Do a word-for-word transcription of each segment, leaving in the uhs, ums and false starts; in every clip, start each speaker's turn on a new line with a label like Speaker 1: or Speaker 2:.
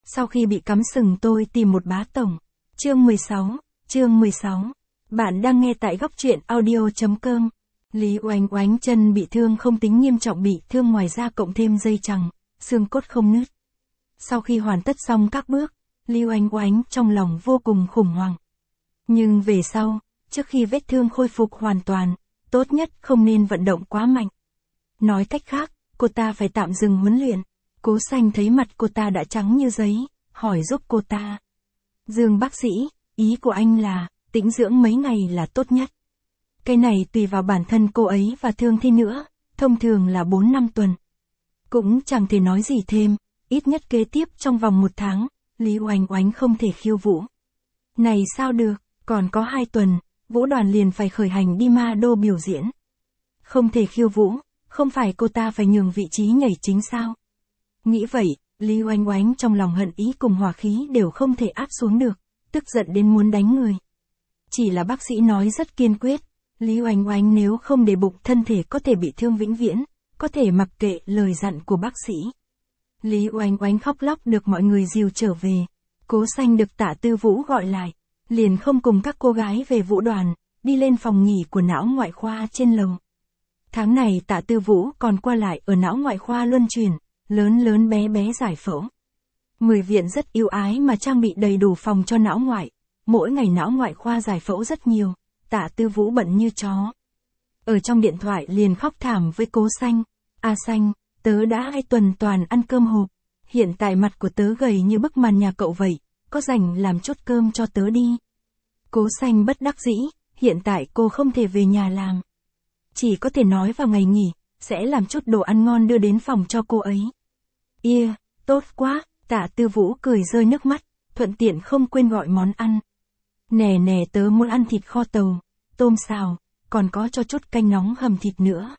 Speaker 1: Sau khi bị cắm sừng tôi tìm một bá tổng. Chương mười sáu, chương mười sáu. Bạn đang nghe tại góc truyện audio.com. Lý Oánh Oánh chân bị thương không tính nghiêm trọng, bị thương ngoài da cộng thêm dây chằng, xương cốt không nứt. Sau khi hoàn tất xong các bước, Lý Oánh Oánh trong lòng vô cùng khủng hoảng. Nhưng về sau, trước khi vết thương khôi phục hoàn toàn, tốt nhất không nên vận động quá mạnh. Nói cách khác, cô ta phải tạm dừng huấn luyện. Cố Xanh thấy mặt cô ta đã trắng như giấy, hỏi giúp cô ta. Dương bác sĩ, ý của anh là, tĩnh dưỡng mấy ngày là tốt nhất. Cái này tùy vào bản thân cô ấy và thương thi nữa, thông thường là bốn năm tuần. Cũng chẳng thể nói gì thêm, ít nhất kế tiếp trong vòng một tháng, Lý Oánh Oánh không thể khiêu vũ. Này sao được, còn có hai tuần, vũ đoàn liền phải khởi hành đi Ma Đô biểu diễn. Không thể khiêu vũ, không phải cô ta phải nhường vị trí nhảy chính sao? Nghĩ vậy, Lý Oánh Oánh trong lòng hận ý cùng hỏa khí đều không thể áp xuống được, tức giận đến muốn đánh người. Chỉ là bác sĩ nói rất kiên quyết, Lý Oánh Oánh nếu không để bụng thân thể có thể bị thương vĩnh viễn, có thể mặc kệ lời dặn của bác sĩ. Lý Oánh Oánh khóc lóc được mọi người dìu trở về. Cố Xanh được Tạ Tư Vũ gọi lại, liền không cùng các cô gái về vũ đoàn, đi lên phòng nghỉ của não ngoại khoa trên lầu. Tháng này Tạ Tư Vũ còn qua lại ở não ngoại khoa luân chuyển, lớn lớn bé bé giải phẫu. Mười viện rất yêu ái mà trang bị đầy đủ phòng cho não ngoại, mỗi ngày não ngoại khoa giải phẫu rất nhiều, Tạ Tư Vũ bận như chó. Ở trong điện thoại liền khóc thảm với Cố Xanh, A Xanh, tớ đã hai tuần toàn ăn cơm hộp, hiện tại mặt của tớ gầy như bức màn nhà cậu vậy, có rảnh làm chút cơm cho tớ đi. Cố Xanh bất đắc dĩ, hiện tại cô không thể về nhà làm. Chỉ có thể nói vào ngày nghỉ, sẽ làm chút đồ ăn ngon đưa đến phòng cho cô ấy. Ia, yeah, tốt quá, Tạ Tư Vũ cười rơi nước mắt, thuận tiện không quên gọi món ăn. Nè nè tớ muốn ăn thịt kho tàu, tôm xào, còn có cho chút canh nóng hầm thịt nữa.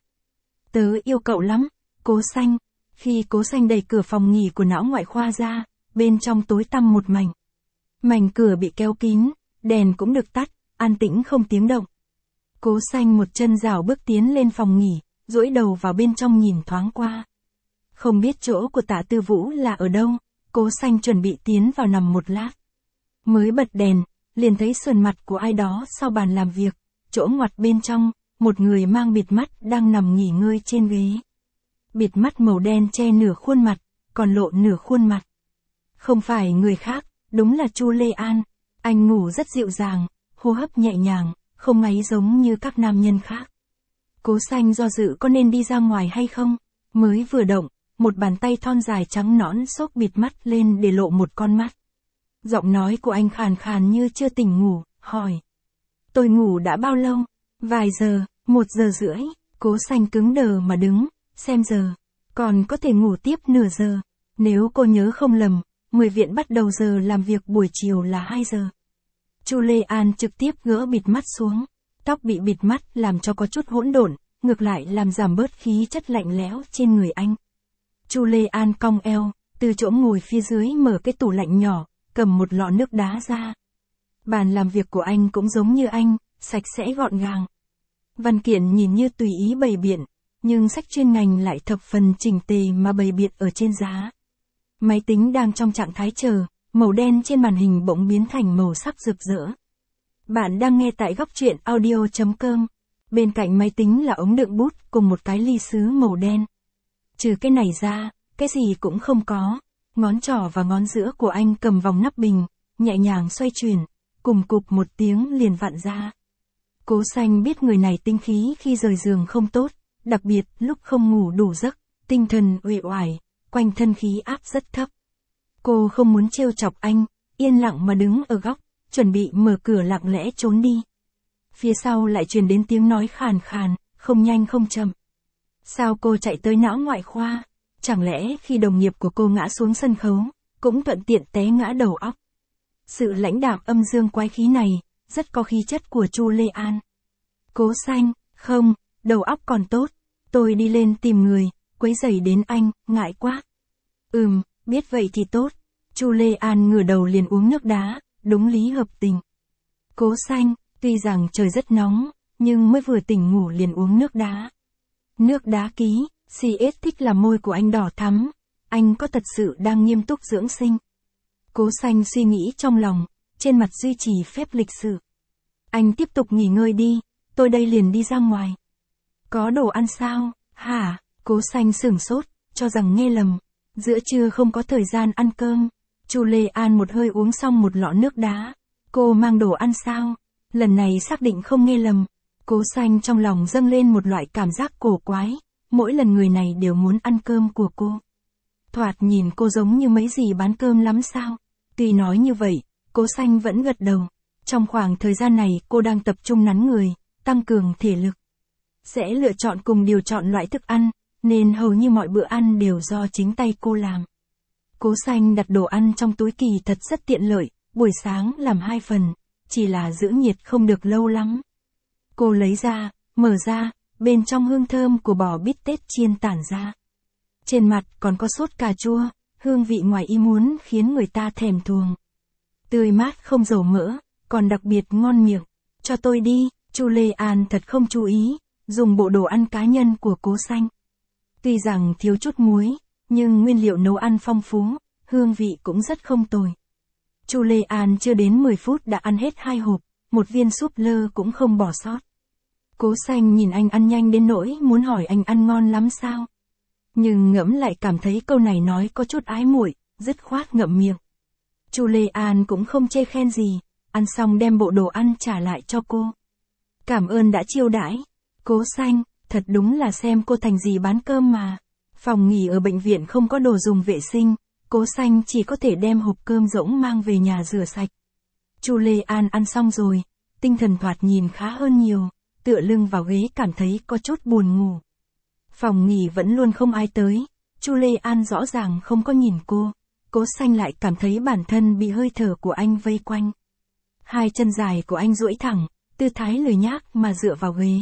Speaker 1: Tớ yêu cậu lắm, Cố Xanh. Khi Cố Xanh đẩy cửa phòng nghỉ của não ngoại khoa ra, bên trong tối tăm một mảnh. Mảnh cửa bị kéo kín, đèn cũng được tắt, an tĩnh không tiếng động. Cố Xanh một chân rảo bước tiến lên phòng nghỉ, duỗi đầu vào bên trong nhìn thoáng qua. Không biết chỗ của Tạ Tư Vũ là ở đâu, Cố Xanh chuẩn bị tiến vào nằm một lát. Mới bật đèn, liền thấy sườn mặt của ai đó sau bàn làm việc, chỗ ngoặt bên trong, một người mang bịt mắt đang nằm nghỉ ngơi trên ghế. Bịt mắt màu đen che nửa khuôn mặt, còn lộ nửa khuôn mặt. Không phải người khác, đúng là Chu Lê An. Anh ngủ rất dịu dàng, hô hấp nhẹ nhàng, không ngáy giống như các nam nhân khác. Cố Xanh do dự có nên đi ra ngoài hay không, mới vừa động, một bàn tay thon dài trắng nõn xốc bịt mắt lên để lộ một con mắt. Giọng nói của anh khàn khàn như chưa tỉnh ngủ, hỏi. Tôi ngủ đã bao lâu? Vài giờ, một giờ rưỡi, Cố Xanh cứng đờ mà đứng, xem giờ, còn có thể ngủ tiếp nửa giờ. Nếu cô nhớ không lầm, mười viện bắt đầu giờ làm việc buổi chiều là hai giờ. Chu Lê An trực tiếp gỡ bịt mắt xuống, tóc bị bịt mắt làm cho có chút hỗn độn, ngược lại làm giảm bớt khí chất lạnh lẽo trên người anh. Chu Lê An cong eo, từ chỗ ngồi phía dưới mở cái tủ lạnh nhỏ, cầm một lọ nước đá ra. Bàn làm việc của anh cũng giống như anh, sạch sẽ gọn gàng. Văn kiện nhìn như tùy ý bày biện, nhưng sách chuyên ngành lại thập phần chỉnh tề mà bày biện ở trên giá. Máy tính đang trong trạng thái chờ, màu đen trên màn hình bỗng biến thành màu sắc rực rỡ. Bạn đang nghe tại góc truyện audio.com. Bên cạnh máy tính là ống đựng bút cùng một cái ly sứ màu đen. Trừ cái này ra, cái gì cũng không có. Ngón trỏ và ngón giữa của anh cầm vòng nắp bình, nhẹ nhàng xoay chuyển, cùng cụp một tiếng liền vặn ra. Cố Xanh biết người này tinh khí khi rời giường không tốt, đặc biệt lúc không ngủ đủ giấc, tinh thần uể oải, quanh thân khí áp rất thấp. Cô không muốn trêu chọc anh, yên lặng mà đứng ở góc, chuẩn bị mở cửa lặng lẽ trốn đi. Phía sau lại truyền đến tiếng nói khàn khàn, không nhanh không chậm. Sao cô chạy tới não ngoại khoa? Chẳng lẽ khi đồng nghiệp của cô ngã xuống sân khấu, cũng thuận tiện té ngã đầu óc? Sự lãnh đạm âm dương quái khí này, rất có khí chất của Chu Lê An. Cố Xanh, không, đầu óc còn tốt, tôi đi lên tìm người, quấy rầy đến anh, ngại quá. Ừm, biết vậy thì tốt. Chu Lê An ngửa đầu liền uống nước đá, đúng lý hợp tình. Cố Xanh, tuy rằng trời rất nóng, nhưng mới vừa tỉnh ngủ liền uống nước đá. Nước đá ký, xê ét thích làm môi của anh đỏ thắm, anh có thật sự đang nghiêm túc dưỡng sinh. Cố Xanh suy nghĩ trong lòng, trên mặt duy trì phép lịch sự. Anh tiếp tục nghỉ ngơi đi, tôi đây liền đi ra ngoài. Có đồ ăn sao, hả? Cố Xanh sửng sốt, cho rằng nghe lầm. Giữa trưa không có thời gian ăn cơm. Chu Lê An một hơi uống xong một lọ nước đá. Cô mang đồ ăn sao? Lần này xác định không nghe lầm. Cố Xanh trong lòng dâng lên một loại cảm giác cổ quái. Mỗi lần người này đều muốn ăn cơm của cô. Thoạt nhìn cô giống như mấy gì bán cơm lắm sao? Tuy nói như vậy, Cố Xanh vẫn gật đầu. Trong khoảng thời gian này cô đang tập trung nắn người, tăng cường thể lực. Sẽ lựa chọn cùng điều chọn loại thức ăn, nên hầu như mọi bữa ăn đều do chính tay cô làm. Cố Xanh đặt đồ ăn trong túi kỳ thật rất tiện lợi, buổi sáng làm hai phần, chỉ là giữ nhiệt không được lâu lắm. Cô lấy ra, mở ra, bên trong hương thơm của bò bít tết chiên tản ra. Trên mặt còn có sốt cà chua, hương vị ngoài ý muốn khiến người ta thèm thuồng. Tươi mát không dầu mỡ, còn đặc biệt ngon miệng. Cho tôi đi, Chu Lê An thật không chú ý, dùng bộ đồ ăn cá nhân của Cố Xanh. Tuy rằng thiếu chút muối, nhưng nguyên liệu nấu ăn phong phú, hương vị cũng rất không tồi. Chu Lê An chưa đến mười phút đã ăn hết hai hộp, một viên súp lơ cũng không bỏ sót. Cố Xanh nhìn anh ăn nhanh đến nỗi muốn hỏi anh ăn ngon lắm sao. Nhưng ngẫm lại cảm thấy câu này nói có chút ái muội, dứt khoát ngậm miệng. Chu Lê An cũng không chê khen gì, ăn xong đem bộ đồ ăn trả lại cho cô. Cảm ơn đã chiêu đãi. Cố Xanh, thật đúng là xem cô thành gì bán cơm mà. Phòng nghỉ ở bệnh viện không có đồ dùng vệ sinh, Cố Xanh chỉ có thể đem hộp cơm rỗng mang về nhà rửa sạch. Chu Lê An ăn xong rồi, tinh thần thoạt nhìn khá hơn nhiều, tựa lưng vào ghế cảm thấy có chút buồn ngủ. Phòng nghỉ vẫn luôn không ai tới, Chu Lê An rõ ràng không có nhìn cô, Cố Xanh lại cảm thấy bản thân bị hơi thở của anh vây quanh. Hai chân dài của anh duỗi thẳng, tư thái lười nhác mà dựa vào ghế.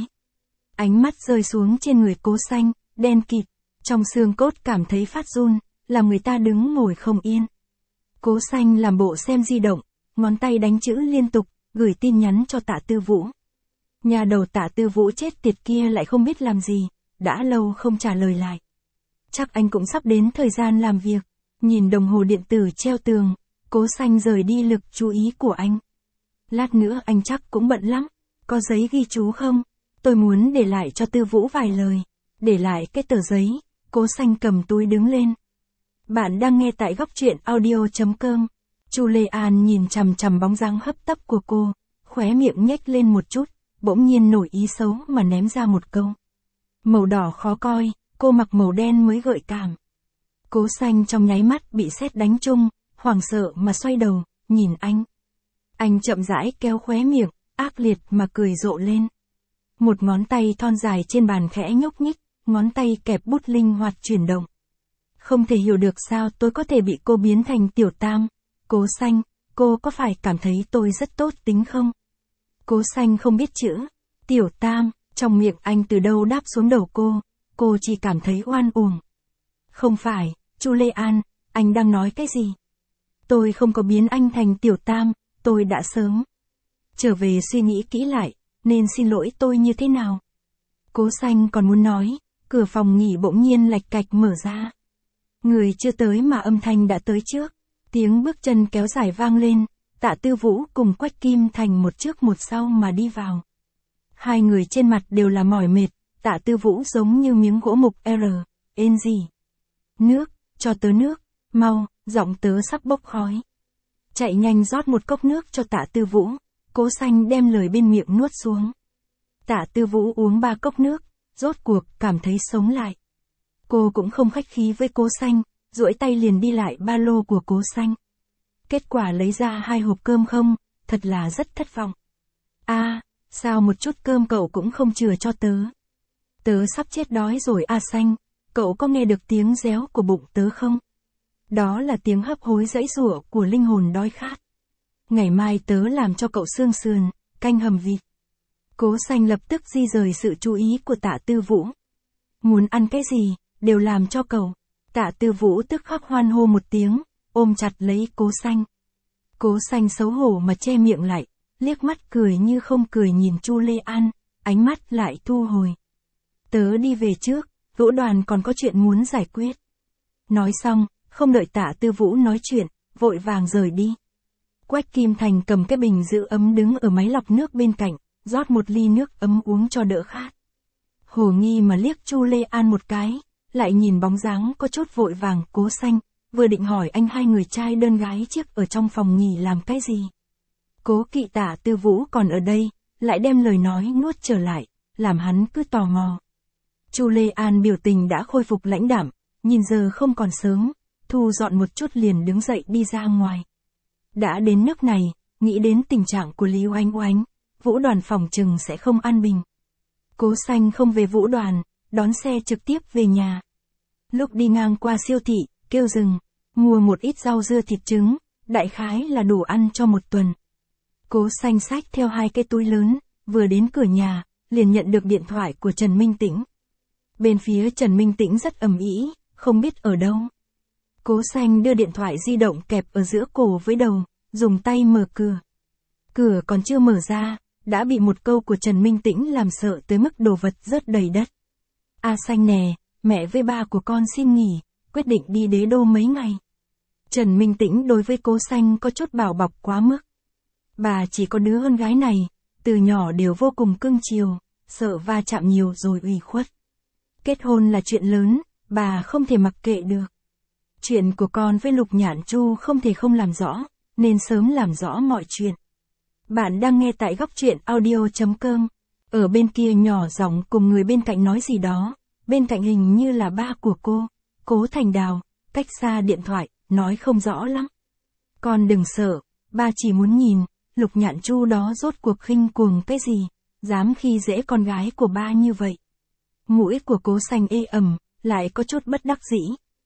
Speaker 1: Ánh mắt rơi xuống trên người Cố Xanh, đen kịt, trong xương cốt cảm thấy phát run, làm người ta đứng ngồi không yên. Cố Xanh làm bộ xem di động, ngón tay đánh chữ liên tục, gửi tin nhắn cho Tạ Tư Vũ. Nhà đầu Tạ Tư Vũ chết tiệt kia lại không biết làm gì, đã lâu không trả lời lại. Chắc anh cũng sắp đến thời gian làm việc. Nhìn đồng hồ điện tử treo tường, Cố Xanh rời đi lực chú ý của anh. Lát nữa anh chắc cũng bận lắm, có giấy ghi chú không? Tôi muốn để lại cho Tư Vũ vài lời. Để lại cái tờ giấy, Cố Xanh cầm túi đứng lên. Bạn đang nghe tại góc truyện audio chấm com. Chu Lê An nhìn chằm chằm bóng dáng hấp tấp của cô, khóe miệng nhếch lên một chút, bỗng nhiên nổi ý xấu mà ném ra một câu. Màu đỏ khó coi, cô mặc màu đen mới gợi cảm. Cố Xanh trong nháy mắt bị sét đánh trúng, hoảng sợ mà xoay đầu, nhìn anh. Anh chậm rãi kéo khóe miệng, ác liệt mà cười rộ lên. Một ngón tay thon dài trên bàn khẽ nhúc nhích, ngón tay kẹp bút linh hoạt chuyển động. Không thể hiểu được sao tôi có thể bị cô biến thành tiểu tam. Cố Xanh, cô có phải cảm thấy tôi rất tốt tính không? Cố Xanh không biết chữ. Tiểu tam, trong miệng anh từ đâu đáp xuống đầu cô, cô chỉ cảm thấy oan uổng. Không phải, Chu Lê An, anh đang nói cái gì? Tôi không có biến anh thành tiểu tam, tôi đã sớm trở về suy nghĩ kỹ lại, nên xin lỗi tôi như thế nào? Cố Xanh còn muốn nói, cửa phòng nghỉ bỗng nhiên lạch cạch mở ra. Người chưa tới mà âm thanh đã tới trước, tiếng bước chân kéo dài vang lên, Tạ Tư Vũ cùng Quách Kim Thành một trước một sau mà đi vào. Hai người trên mặt đều là mỏi mệt, Tạ Tư Vũ giống như miếng gỗ mục R, ên gì. Nước, cho tớ nước, mau, giọng tớ sắp bốc khói. Chạy nhanh rót một cốc nước cho Tạ Tư Vũ, Cố Xanh đem lời bên miệng nuốt xuống. Tạ Tư Vũ uống ba cốc nước, rốt cuộc cảm thấy sống lại. Cô cũng không khách khí với Cố Xanh, duỗi tay liền đi lại ba lô của Cố Xanh. Kết quả lấy ra hai hộp cơm không, thật là rất thất vọng. A, à, sao một chút cơm cậu cũng không chừa cho tớ? Tớ sắp chết đói rồi a Xanh, cậu có nghe được tiếng réo của bụng tớ không? Đó là tiếng hấp hối giãy giụa của linh hồn đói khát. Ngày mai tớ làm cho cậu xương sườn, canh hầm vịt. Cố Xanh lập tức di rời sự chú ý của Tạ Tư Vũ. Muốn ăn cái gì, đều làm cho cậu. Tạ Tư Vũ tức khắc hoan hô một tiếng, ôm chặt lấy Cố Xanh. Cố Xanh xấu hổ mà che miệng lại, liếc mắt cười như không cười nhìn Chu Lê An, ánh mắt lại thu hồi. Tớ đi về trước, Vũ Đoàn còn có chuyện muốn giải quyết. Nói xong, không đợi Tạ Tư Vũ nói chuyện, vội vàng rời đi. Quách Kim Thành cầm cái bình giữ ấm đứng ở máy lọc nước bên cạnh, rót một ly nước ấm uống cho đỡ khát. Hồ nghi mà liếc Chu Lê An một cái, lại nhìn bóng dáng có chút vội vàng Cố Xanh, vừa định hỏi anh hai người trai đơn gái chiếc ở trong phòng nghỉ làm cái gì. Cố Kỵ Tả Tư Vũ còn ở đây, lại đem lời nói nuốt trở lại, làm hắn cứ tò mò. Chu Lê An biểu tình đã khôi phục lãnh đạm, nhìn giờ không còn sớm, thu dọn một chút liền đứng dậy đi ra ngoài. Đã đến nước này, nghĩ đến tình trạng của Lý Oánh Oánh, Vũ Đoàn phòng chừng sẽ không an bình. Cố Xanh không về Vũ Đoàn, đón xe trực tiếp về nhà. Lúc đi ngang qua siêu thị, kêu dừng, mua một ít rau dưa thịt trứng, đại khái là đủ ăn cho một tuần. Cố Xanh xách theo hai cái túi lớn, vừa đến cửa nhà, liền nhận được điện thoại của Trần Minh Tĩnh. Bên phía Trần Minh Tĩnh rất ầm ĩ, không biết ở đâu. Cố Xanh đưa điện thoại di động kẹp ở giữa cổ với đầu, dùng tay mở cửa. Cửa còn chưa mở ra, đã bị một câu của Trần Minh Tĩnh làm sợ tới mức đồ vật rớt đầy đất. A Xanh nè, mẹ với ba của con xin nghỉ, quyết định đi Đế Đô mấy ngày. Trần Minh Tĩnh đối với Cố Xanh có chút bảo bọc quá mức. Bà chỉ có đứa con gái này, từ nhỏ đều vô cùng cưng chiều, sợ va chạm nhiều rồi ủy khuất. Kết hôn là chuyện lớn, bà không thể mặc kệ được. Chuyện của con với Lục Nhạn Chu không thể không làm rõ, nên sớm làm rõ mọi chuyện. Bạn đang nghe tại góc truyện audio chấm com. Ở bên kia nhỏ giọng cùng người bên cạnh nói gì đó, bên cạnh hình như là ba của cô, Cố Thành Đào, cách xa điện thoại, nói không rõ lắm. Con đừng sợ, ba chỉ muốn nhìn, Lục Nhạn Chu đó rốt cuộc khinh cuồng cái gì, dám khi dễ con gái của ba như vậy. Mũi của Cố Xanh ê ẩm, lại có chút bất đắc dĩ.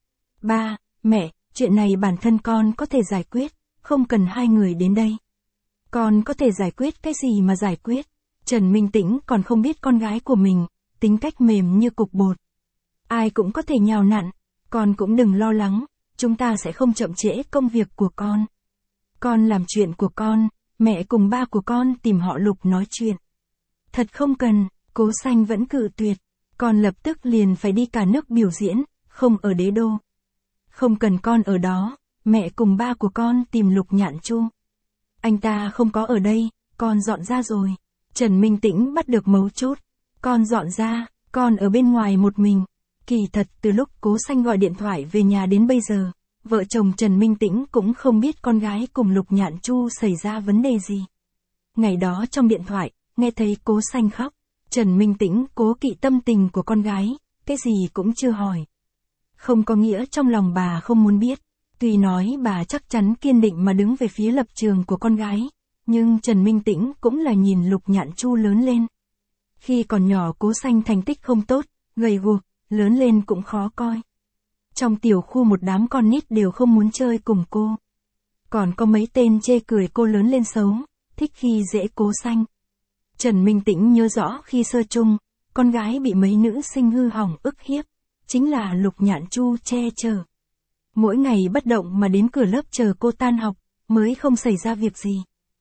Speaker 1: Ba, mẹ, chuyện này bản thân con có thể giải quyết, không cần hai người đến đây. Con có thể giải quyết cái gì mà giải quyết? Trần Minh Tĩnh còn không biết con gái của mình, tính cách mềm như cục bột. Ai cũng có thể nhào nặn, con cũng đừng lo lắng, chúng ta sẽ không chậm trễ công việc của con. Con làm chuyện của con, mẹ cùng ba của con tìm họ Lục nói chuyện. Thật không cần, Cố Xanh vẫn cự tuyệt, con lập tức liền phải đi cả nước biểu diễn, không ở Đế Đô. Không cần con ở đó, mẹ cùng ba của con tìm Lục Nhạn Chu. Anh ta không có ở đây, con dọn ra rồi. Trần Minh Tĩnh bắt được mấu chốt. Con dọn ra, con ở bên ngoài một mình. Kỳ thật từ lúc Cố Xanh gọi điện thoại về nhà đến bây giờ, vợ chồng Trần Minh Tĩnh cũng không biết con gái cùng Lục Nhạn Chu xảy ra vấn đề gì. Ngày đó trong điện thoại, nghe thấy Cố Xanh khóc, Trần Minh Tĩnh cố kỵ tâm tình của con gái, cái gì cũng chưa hỏi. Không có nghĩa trong lòng bà không muốn biết, tuy nói bà chắc chắn kiên định mà đứng về phía lập trường của con gái, nhưng Trần Minh Tĩnh cũng là nhìn Lục Nhạn Chu lớn lên. Khi còn nhỏ Cố Xanh thành tích không tốt, gầy guộc, lớn lên cũng khó coi. Trong tiểu khu một đám con nít đều không muốn chơi cùng cô. Còn có mấy tên chê cười cô lớn lên xấu, thích khi dễ Cố Xanh. Trần Minh Tĩnh nhớ rõ khi sơ chung, con gái bị mấy nữ sinh hư hỏng ức hiếp, chính là Lục Nhạn Chu che chở. Mỗi ngày bất động mà đến cửa lớp chờ cô tan học, mới không xảy ra việc gì.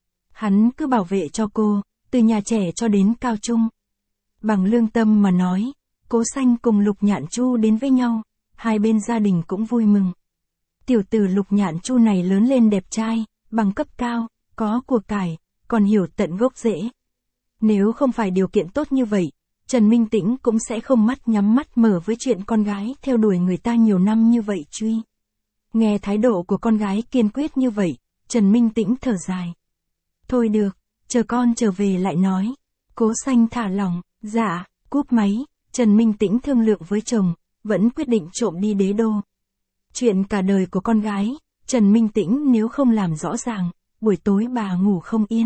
Speaker 1: Hắn cứ bảo vệ cho cô, từ nhà trẻ cho đến cao trung. Bằng lương tâm mà nói, Cố Xanh cùng Lục Nhạn Chu đến với nhau, hai bên gia đình cũng vui mừng. Tiểu tử Lục Nhạn Chu này lớn lên đẹp trai, bằng cấp cao, có của cải, còn hiểu tận gốc rễ. Nếu không phải điều kiện tốt như vậy, Trần Minh Tĩnh cũng sẽ không mắt nhắm mắt mở với chuyện con gái theo đuổi người ta nhiều năm như vậy truy. Nghe thái độ của con gái kiên quyết như vậy, Trần Minh Tĩnh thở dài. Thôi được, chờ con trở về lại nói. Cố Xanh thả lỏng, dạ, cúp máy, Trần Minh Tĩnh thương lượng với chồng, vẫn quyết định trộm đi Đế Đô. Chuyện cả đời của con gái, Trần Minh Tĩnh nếu không làm rõ ràng, buổi tối bà ngủ không yên.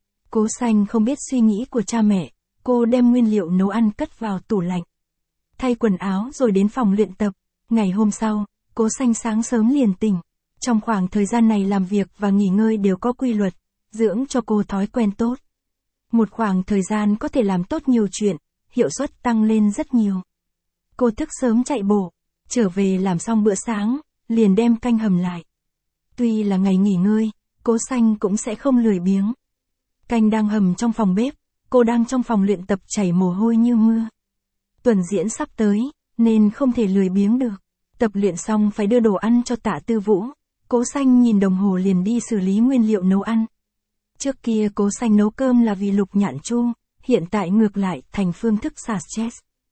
Speaker 1: Cố Xanh không biết suy nghĩ của cha mẹ, cô đem nguyên liệu nấu ăn cất vào tủ lạnh. Thay quần áo rồi đến phòng luyện tập, ngày hôm sau, Cố Xanh sáng sớm liền tỉnh. Trong khoảng thời gian này làm việc và nghỉ ngơi đều có quy luật, dưỡng cho cô thói quen tốt. Một khoảng thời gian có thể làm tốt nhiều chuyện, hiệu suất tăng lên rất nhiều. Cô thức sớm chạy bộ, trở về làm xong bữa sáng, liền đem canh hầm lại. Tuy là ngày nghỉ ngơi, Cố Xanh cũng sẽ không lười biếng. Canh đang hầm trong phòng bếp, cô đang trong phòng luyện tập chảy mồ hôi như mưa. Tuần diễn sắp tới, nên không thể lười biếng được. Tập luyện xong phải đưa đồ ăn cho Tạ Tư Vũ, Cố Xanh nhìn đồng hồ liền đi xử lý nguyên liệu nấu ăn. Trước kia Cố Xanh nấu cơm là vì Lục Nhạn Chu, hiện tại ngược lại thành phương thức xả stress.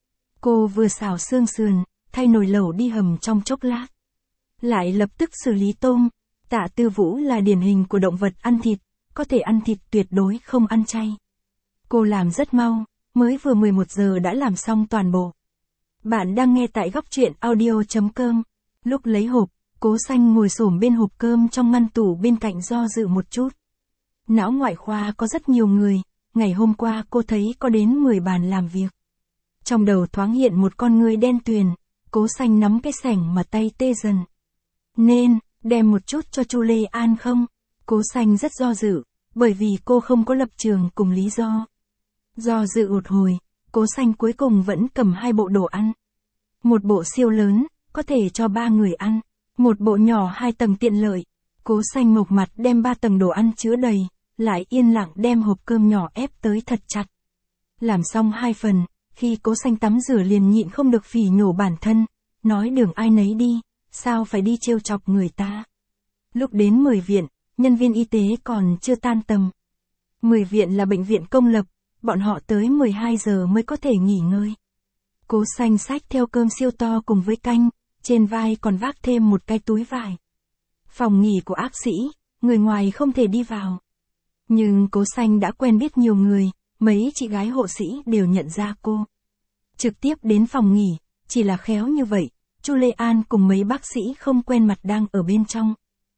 Speaker 1: Cô vừa xào xương sườn, thay nồi lẩu đi hầm trong chốc lát. Lại lập tức xử lý tôm. Tạ Tư Vũ là điển hình của động vật ăn thịt, có thể ăn thịt tuyệt đối không ăn chay. Cô làm rất mau, mới vừa mười một giờ đã làm xong toàn bộ. Bạn đang nghe tại góc truyện audio.com. Lúc lấy hộp, Cố Xanh ngồi xổm bên hộp cơm trong ngăn tủ bên cạnh do dự một chút. Não ngoại khoa có rất nhiều người, ngày hôm qua cô thấy có đến mười bàn làm việc. Trong đầu thoáng hiện một con người đen tuyền, Cố Xanh nắm cái xẻng mà tay tê dần. Nên, đem một chút cho Chu Lê An không? Cố Xanh rất do dự, bởi vì cô không có lập trường cùng lý do. Do dự một hồi, Cố Xanh cuối cùng vẫn cầm hai bộ đồ ăn. Một bộ siêu lớn, có thể cho ba người ăn. Một bộ nhỏ hai tầng tiện lợi. Cố Xanh mộc mặt đem ba tầng đồ ăn chứa đầy, lại yên lặng đem hộp cơm nhỏ ép tới thật chặt. Làm xong hai phần, khi Cố Xanh tắm rửa liền nhịn không được phỉ nhổ bản thân, nói đường ai nấy đi, sao phải đi trêu chọc người ta. Lúc đến mười viện, nhân viên y tế còn chưa tan tầm. mười viện là bệnh viện công lập, bọn họ tới mười hai giờ mới có thể nghỉ ngơi. Cố Xanh xách theo cơm siêu to cùng với canh, trên vai còn vác thêm một cái túi vải. Phòng nghỉ của ác sĩ, người ngoài không thể đi vào. Nhưng Cố Xanh đã quen biết nhiều người, mấy chị gái hộ sĩ đều nhận ra cô. Trực tiếp đến phòng nghỉ, chỉ là khéo như vậy, Chu Lê An cùng mấy bác sĩ không quen mặt đang ở bên trong.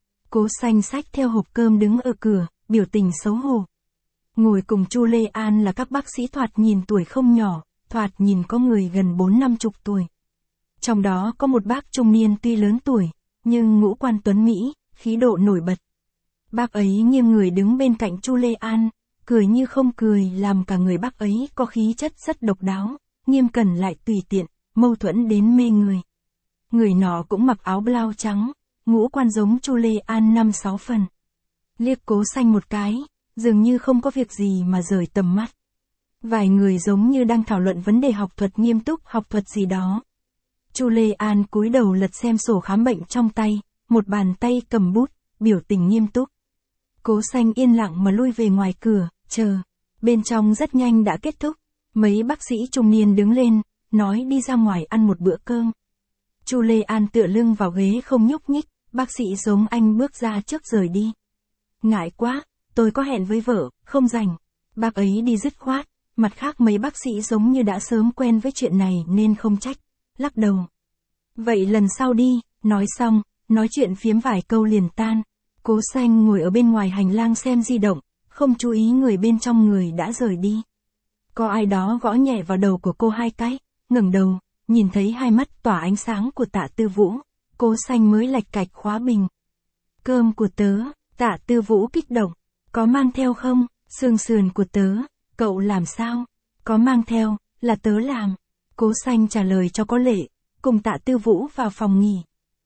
Speaker 1: Cố Xanh xách theo hộp cơm đứng ở cửa, biểu tình xấu hổ. Ngồi cùng Chu Lê An là các bác sĩ thoạt nhìn tuổi không nhỏ, thoạt nhìn có người gần bốn năm chục tuổi. Trong đó có một bác trung niên tuy lớn tuổi, nhưng ngũ quan tuấn Mỹ, khí độ nổi bật. Bác ấy nghiêng người đứng bên cạnh Chu Lê An, cười như không cười làm cả người bác ấy có khí chất rất độc đáo, nghiêm cẩn lại tùy tiện, mâu thuẫn đến mê người. Người nọ cũng mặc áo blau trắng, ngũ quan giống Chu Lê An năm sáu phần. Liếc Cố Xanh một cái, dường như không có việc gì mà rời tầm mắt. Vài người giống như đang thảo luận vấn đề học thuật nghiêm túc học thuật gì đó. Chu Lê An cúi đầu lật xem sổ khám bệnh trong tay, một bàn tay cầm bút, biểu tình nghiêm túc. Cố Xanh yên lặng mà lui về ngoài cửa, chờ. Bên trong rất nhanh đã kết thúc, mấy bác sĩ trung niên đứng lên, nói đi ra ngoài ăn một bữa cơm. Chu Lê An tựa lưng vào ghế không nhúc nhích, bác sĩ giống anh bước ra trước rời đi. Ngại quá, tôi có hẹn với vợ, không rảnh. Bác ấy đi dứt khoát, mặt khác mấy bác sĩ giống như đã sớm quen với chuyện này nên không trách, lắc đầu. Vậy lần sau đi, nói xong, nói chuyện phiếm vài câu liền tan. Cố Xanh ngồi ở bên ngoài hành lang xem di động, không chú ý người bên trong người đã rời đi. Có ai đó gõ nhẹ vào đầu của cô hai cái, ngẩng đầu, nhìn thấy hai mắt tỏa ánh sáng của Tạ Tư Vũ, Cố Xanh mới lạch cạch khóa bình. Cơm của tớ, Tạ Tư Vũ kích động, có mang theo không? Xương sườn của tớ, cậu làm sao? Có mang theo, là tớ làm. Cố Xanh trả lời cho có lệ, cùng Tạ Tư Vũ vào phòng nghỉ.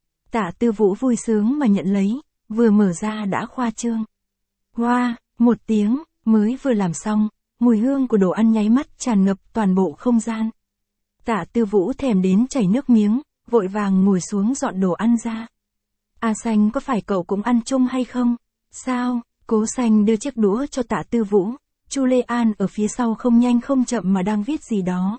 Speaker 1: Tạ Tư Vũ vui sướng mà nhận lấy, vừa mở ra đã khoa trương. Hoa, một tiếng, mới vừa làm xong, mùi hương của đồ ăn nháy mắt tràn ngập toàn bộ không gian. Tạ Tư Vũ thèm đến chảy nước miếng, vội vàng ngồi xuống dọn đồ ăn ra. A Xanh có phải cậu cũng ăn chung hay không? Sao? Cố Xanh đưa chiếc đũa cho Tạ Tư Vũ, Chu Lê An ở phía sau không nhanh không chậm mà đang viết gì đó.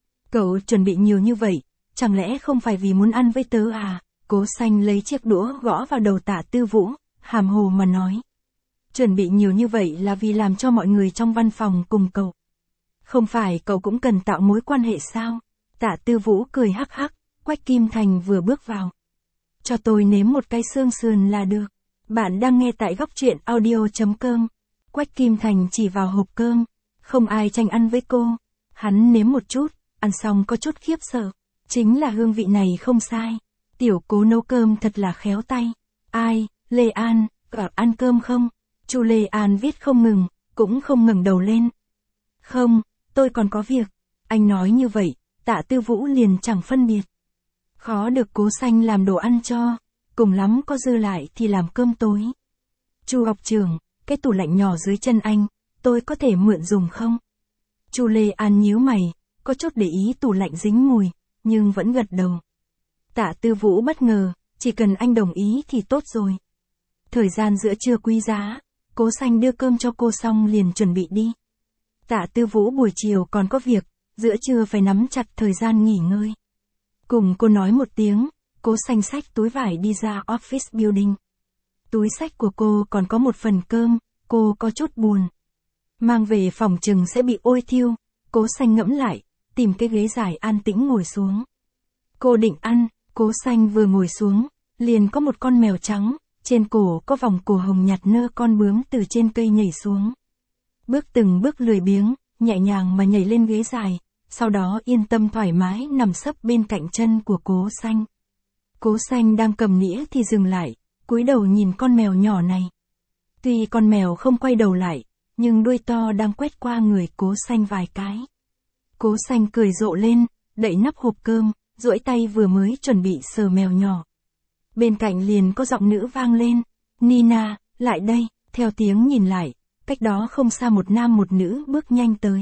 Speaker 1: Cậu chuẩn bị nhiều như vậy, chẳng lẽ không phải vì muốn ăn với tớ à? Cố Xanh lấy chiếc đũa gõ vào đầu Tạ Tư Vũ, hàm hồ mà nói. Chuẩn bị nhiều như vậy là vì làm cho mọi người trong văn phòng cùng cậu. Không phải cậu cũng cần tạo mối quan hệ sao? Tạ Tư Vũ cười hắc hắc, Quách Kim Thành vừa bước vào. Cho tôi nếm một cái xương sườn là được. Bạn đang nghe tại góc truyện audio.com. Quách Kim Thành chỉ vào hộp cơm, không ai tranh ăn với cô. Hắn nếm một chút, ăn xong có chút khiếp sợ. Chính là hương vị này không sai. Tiểu Cố nấu cơm thật là khéo tay. Ai, Lê An, cậu ăn cơm không? Chu Lê An viết không ngừng, cũng không ngẩng đầu lên. Không, tôi còn có việc. Anh nói như vậy, Tạ Tư Vũ liền chẳng phân biệt. Khó được Cố Xanh làm đồ ăn cho, cùng lắm có dư lại thì làm cơm tối. Chu học trưởng, cái tủ lạnh nhỏ dưới chân anh, tôi có thể mượn dùng không? Chu Lê An nhíu mày, có chút để ý tủ lạnh dính mùi, nhưng vẫn gật đầu. Tạ Tư Vũ bất ngờ, chỉ cần anh đồng ý thì tốt rồi. Thời gian giữa trưa quý giá, Cố Xanh đưa cơm cho cô xong liền chuẩn bị đi. Tạ Tư Vũ buổi chiều còn có việc, giữa trưa phải nắm chặt thời gian nghỉ ngơi. Cùng cô nói một tiếng, Cố Xanh xách túi vải đi ra office building. Túi xách của cô còn có một phần cơm, cô có chút buồn. Mang về phòng chừng sẽ bị ôi thiêu, Cố Xanh ngẫm lại, tìm cái ghế dài an tĩnh ngồi xuống. Cô định ăn, Cố Xanh vừa ngồi xuống, liền có một con mèo trắng, trên cổ có vòng cổ hồng nhạt nơ con bướm từ trên cây nhảy xuống. Bước từng bước lười biếng, nhẹ nhàng mà nhảy lên ghế dài, sau đó yên tâm thoải mái nằm sấp bên cạnh chân của Cố Xanh. Cố Xanh đang cầm nĩa thì dừng lại, cúi đầu nhìn con mèo nhỏ này. Tuy con mèo không quay đầu lại, nhưng đuôi to đang quét qua người Cố Xanh vài cái. Cố Xanh cười rộ lên, đậy nắp hộp cơm, duỗi tay vừa mới chuẩn bị sờ mèo nhỏ. Bên cạnh liền có giọng nữ vang lên, Nina, lại đây, theo tiếng nhìn lại, cách đó không xa một nam một nữ bước nhanh tới.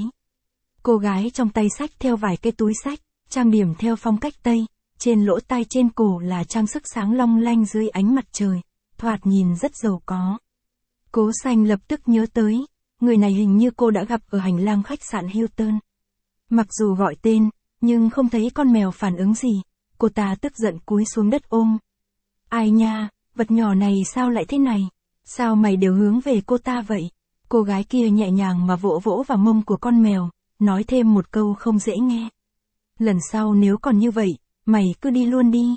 Speaker 1: Cô gái trong tay xách theo vài cái túi xách, trang điểm theo phong cách Tây, trên lỗ tai trên cổ là trang sức sáng long lanh dưới ánh mặt trời, thoạt nhìn rất giàu có. Cố Xanh lập tức nhớ tới, người này hình như cô đã gặp ở hành lang khách sạn Hilton. Mặc dù gọi tên, nhưng không thấy con mèo phản ứng gì, cô ta tức giận cúi xuống đất ôm. Ai nha, vật nhỏ này sao lại thế này? Sao mày đều hướng về cô ta vậy? Cô gái kia nhẹ nhàng mà vỗ vỗ vào mông của con mèo, nói thêm một câu không dễ nghe. Lần sau nếu còn như vậy, mày cứ đi luôn đi.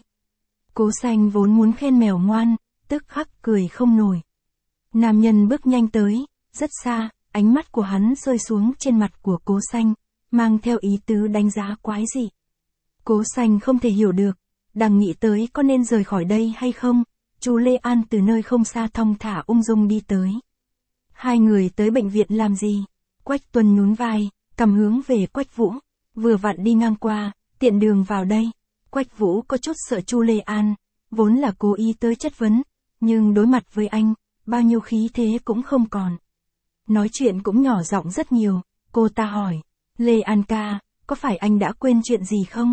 Speaker 1: Cố Xanh vốn muốn khen mèo ngoan, tức khắc cười không nổi. Nam nhân bước nhanh tới, rất xa, ánh mắt của hắn rơi xuống trên mặt của Cố Xanh, mang theo ý tứ đánh giá quái dị. Cố Xanh không thể hiểu được, đang nghĩ tới có nên rời khỏi đây hay không, chú Lê An từ nơi không xa thong thả ung dung đi tới. Hai người tới bệnh viện làm gì? Quách Tuân nhún vai, cầm hướng về Quách Vũ, vừa vặn đi ngang qua, tiện đường vào đây. Quách Vũ có chút sợ chú Lê An, vốn là cố ý tới chất vấn, nhưng đối mặt với anh, bao nhiêu khí thế cũng không còn. Nói chuyện cũng nhỏ giọng rất nhiều, cô ta hỏi, Lê An ca, có phải anh đã quên chuyện gì không?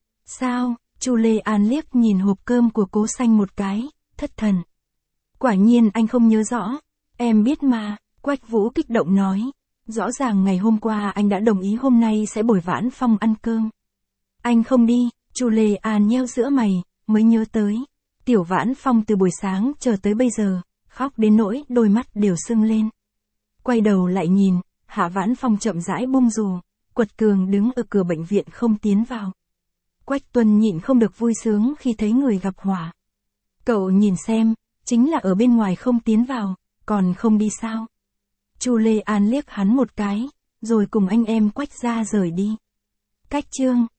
Speaker 1: Sao? Chu Lê An liếc nhìn hộp cơm của Cố Xanh một cái, thất thần. Quả nhiên anh không nhớ rõ, em biết mà, Quách Vũ kích động nói. Rõ ràng ngày hôm qua anh đã đồng ý hôm nay sẽ bồi Vãn Phong ăn cơm. Anh không đi, Chu Lê An nheo giữa mày, mới nhớ tới. Tiểu Vãn Phong từ buổi sáng chờ tới bây giờ, khóc đến nỗi đôi mắt đều sưng lên. Quay đầu lại nhìn, Hạ Vãn Phong chậm rãi bung dù, quật cường đứng ở cửa bệnh viện không tiến vào. Quách Tuân nhịn không được vui sướng khi thấy người gặp họa. Cậu nhìn xem, chính là ở bên ngoài không tiến vào, còn không đi sao? Chu Lê An liếc hắn một cái, rồi cùng anh em Quách ra rời đi. Cách chương